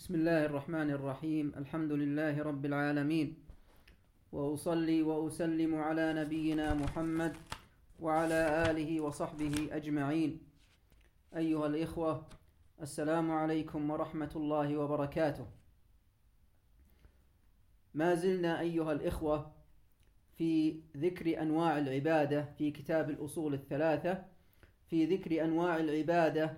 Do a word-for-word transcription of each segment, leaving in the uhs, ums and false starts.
بسم الله الرحمن الرحيم. الحمد لله رب العالمين، وأصلي وأسلم على نبينا محمد وعلى آله وصحبه أجمعين. أيها الإخوة، السلام عليكم ورحمة الله وبركاته. ما زلنا أيها الإخوة في ذكر أنواع العبادة في كتاب الأصول الثلاثة، في ذكر أنواع العبادة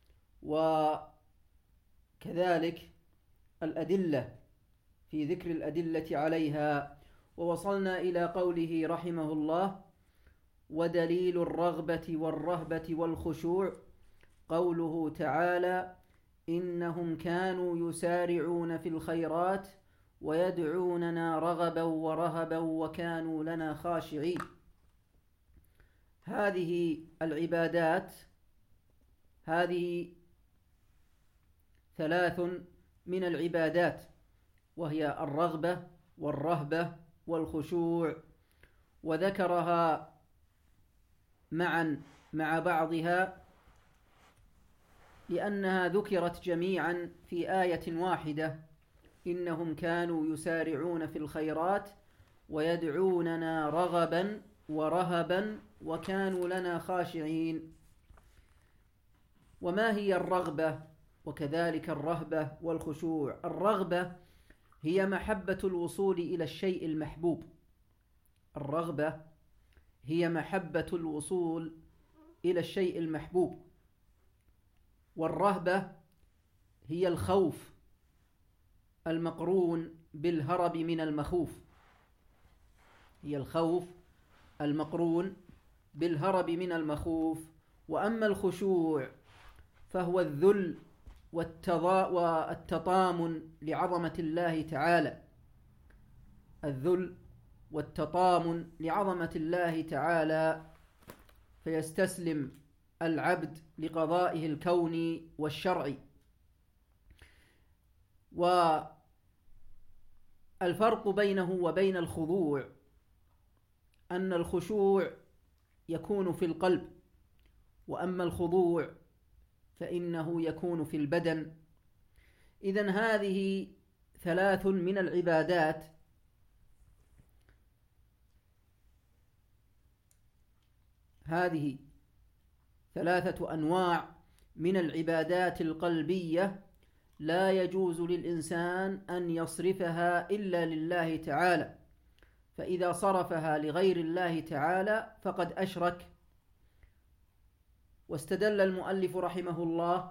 وكذلك الأدلة، في ذكر الأدلة عليها. ووصلنا إلى قوله رحمه الله: ودليل الرغبة والرهبة والخشوع قوله تعالى: إنهم كانوا يسارعون في الخيرات ويدعوننا رغبا ورهبا وكانوا لنا خاشعين. هذه العبادات هذه ثلاث من العبادات، وهي الرغبة والرهبة والخشوع، وذكرها معا مع بعضها لأنها ذكرت جميعا في آية واحدة: إنهم كانوا يسارعون في الخيرات ويدعوننا رغبا ورهبا وكانوا لنا خاشعين. وما هي الرغبة وكذلك الرهبة والخشوع؟ الرغبة هي محبة الوصول إلى الشيء المحبوب. الرغبة هي محبة الوصول إلى الشيء المحبوب، والرهبة هي الخوف المقرون بالهرب من المخوف. هي الخوف المقرون بالهرب من المخوف. وأما الخشوع فهو الذل والتطامن لعظمة الله تعالى. الذل والتطامن لعظمة الله تعالى، فيستسلم العبد لقضائه الكوني والشرعي. والفرق بينه وبين الخضوع أن الخشوع يكون في القلب، وأما الخضوع فإنه يكون في البدن. إذن هذه ثلاث من العبادات، هذه ثلاثة أنواع من العبادات القلبية لا يجوز للإنسان أن يصرفها إلا لله تعالى، فإذا صرفها لغير الله تعالى فقد أشرك. واستدل المؤلف رحمه الله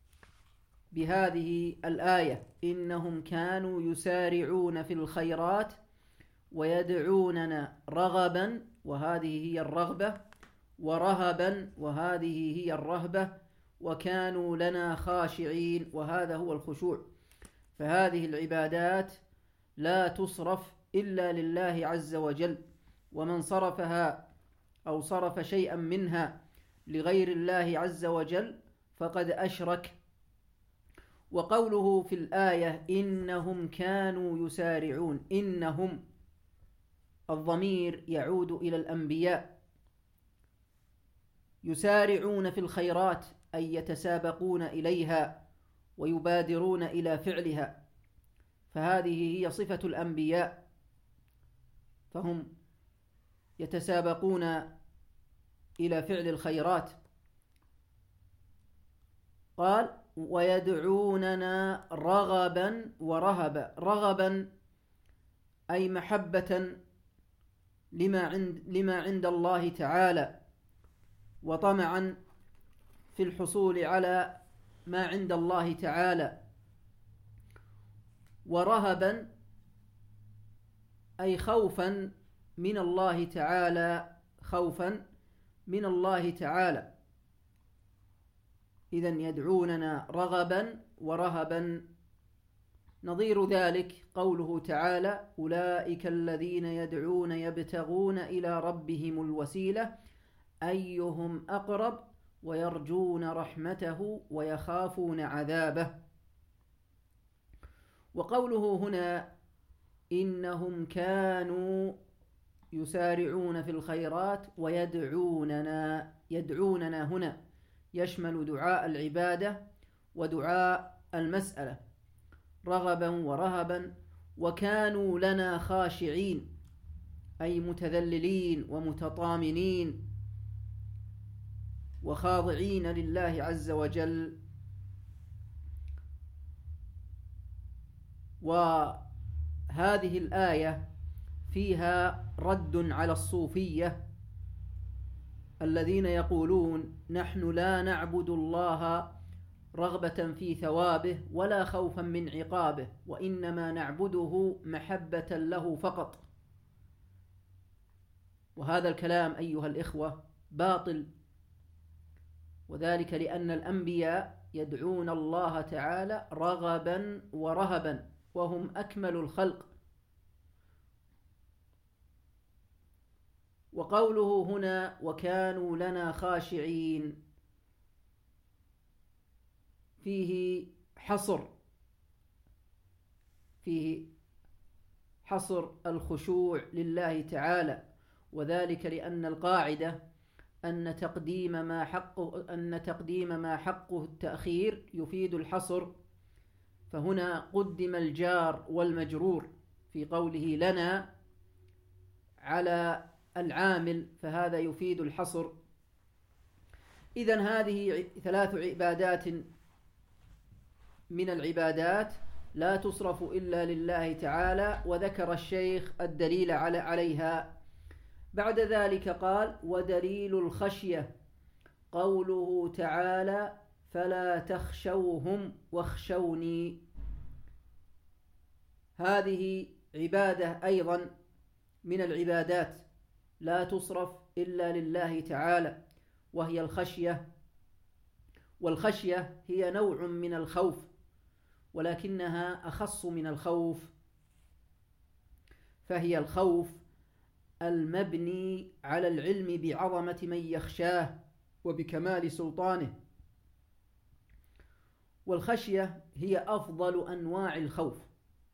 بهذه الآية: إنهم كانوا يسارعون في الخيرات ويدعوننا رغبا، وهذه هي الرغبة، ورهبا، وهذه هي الرهبة، وكانوا لنا خاشعين، وهذا هو الخشوع. فهذه العبادات لا تصرف إلا لله عز وجل، ومن صرفها أو صرف شيئا منها لغير الله عز وجل فقد أشرك. وقوله في الآية: إنهم كانوا يسارعون، إنهم الضمير يعود إلى الأنبياء. يسارعون في الخيرات أي يتسابقون إليها ويبادرون إلى فعلها، فهذه هي صفة الأنبياء، فهم يتسابقون إلى فعل الخيرات. قال: ويدعوننا رغبا ورهبا. رغبا أي محبة لما عند, لما عند الله تعالى، وطمعا في الحصول على ما عند الله تعالى. ورهبا أي خوفا من الله تعالى، خوفا من الله تعالى. إذن يدعوننا رغبا ورهبا. نظير ذلك قوله تعالى: أولئك الذين يدعون يبتغون إلى ربهم الوسيلة أيهم أقرب ويرجون رحمته ويخافون عذابه. وقوله هنا: إنهم كانوا يسارعون في الخيرات ويدعوننا، يدعوننا هنا يشمل دعاء العبادة ودعاء المسألة. رغبا ورهبا وكانوا لنا خاشعين، أي متذللين ومتطامنين وخاضعين لله عز وجل. وهذه الآية فيها رد على الصوفية الذين يقولون نحن لا نعبد الله رغبة في ثوابه ولا خوفا من عقابه، وإنما نعبده محبة له فقط. وهذا الكلام أيها الإخوة باطل، وذلك لأن الأنبياء يدعون الله تعالى رغبا ورهبا وهم أكمل الخلق. وقوله هنا وكانوا لنا خاشعين فيه حصر فيه حصر الخشوع لله تعالى، وذلك لأن القاعدة أن تقديم ما حقه أن تقديم ما حقه التأخير يفيد الحصر، فهنا قدم الجار والمجرور في قوله لنا على العامل، فهذا يفيد الحصر. إذن هذه ثلاث عبادات من العبادات لا تصرف إلا لله تعالى، وذكر الشيخ الدليل على عليها. بعد ذلك قال ودليل الخشية قوله تعالى فلا تخشوهم واخشوني. هذه عبادة أيضا من العبادات لا تصرف إلا لله تعالى، وهي الخشية. والخشية هي نوع من الخوف، ولكنها أخص من الخوف، فهي الخوف المبني على العلم بعظمة من يخشاه وبكمال سلطانه. والخشية هي أفضل أنواع الخوف.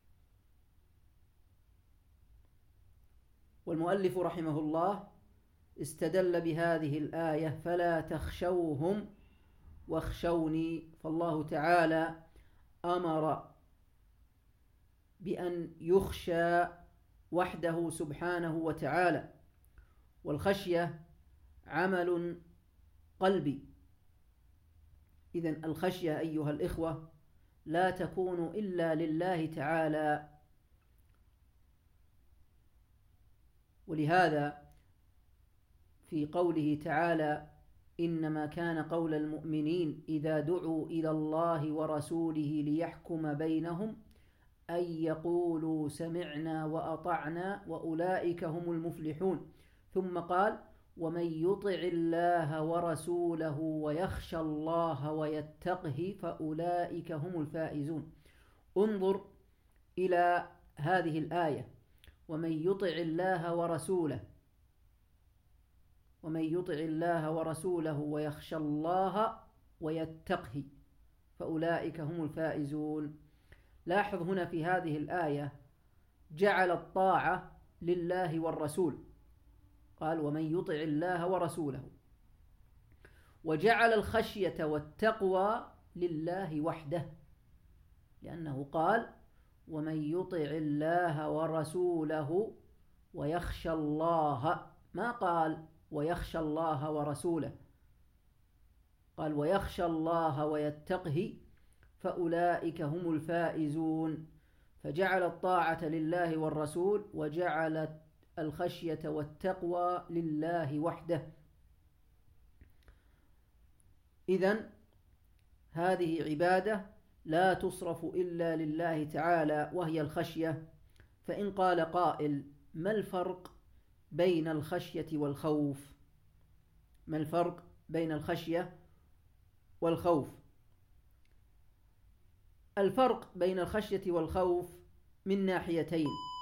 والمؤلف رحمه الله استدل بهذه الآية فلا تخشوهم واخشوني، فالله تعالى أمر بأن يخشى وحده سبحانه وتعالى. والخشية عمل قلبي. إذن الخشية أيها الإخوة لا تكون إلا لله تعالى. ولهذا في قوله تعالى إنما كان قول المؤمنين إذا دعوا إلى الله ورسوله ليحكم بينهم أن يقولوا سمعنا وأطعنا وأولئك هم المفلحون. ثم قال ومن يطع الله ورسوله ويخشى الله ويتقه فأولئك هم الفائزون. انظر إلى هذه الآية ومن يطع الله ورسوله ومن يطع الله ورسوله ويخشى الله ويتقه فأولئك هم الفائزون. لاحظ هنا في هذه الآية جعل الطاعة لله والرسول، قال ومن يطع الله ورسوله، وجعل الخشية والتقوى لله وحده، لأنه قال ومن يطع الله ورسوله ويخشى الله، ما قال ويخشى الله ورسوله، قال ويخشى الله ويتقه فأولئك هم الفائزون. فجعل الطاعة لله والرسول وجعل الخشية والتقوى لله وحده. إذن هذه عبادة لا تصرف إلا لله تعالى وهي الخشية. فإن قال قائل ما الفرق بين الخشية والخوف؟ ما الفرق بين الخشية والخوف؟ الفرق بين الخشية والخوف من ناحيتين.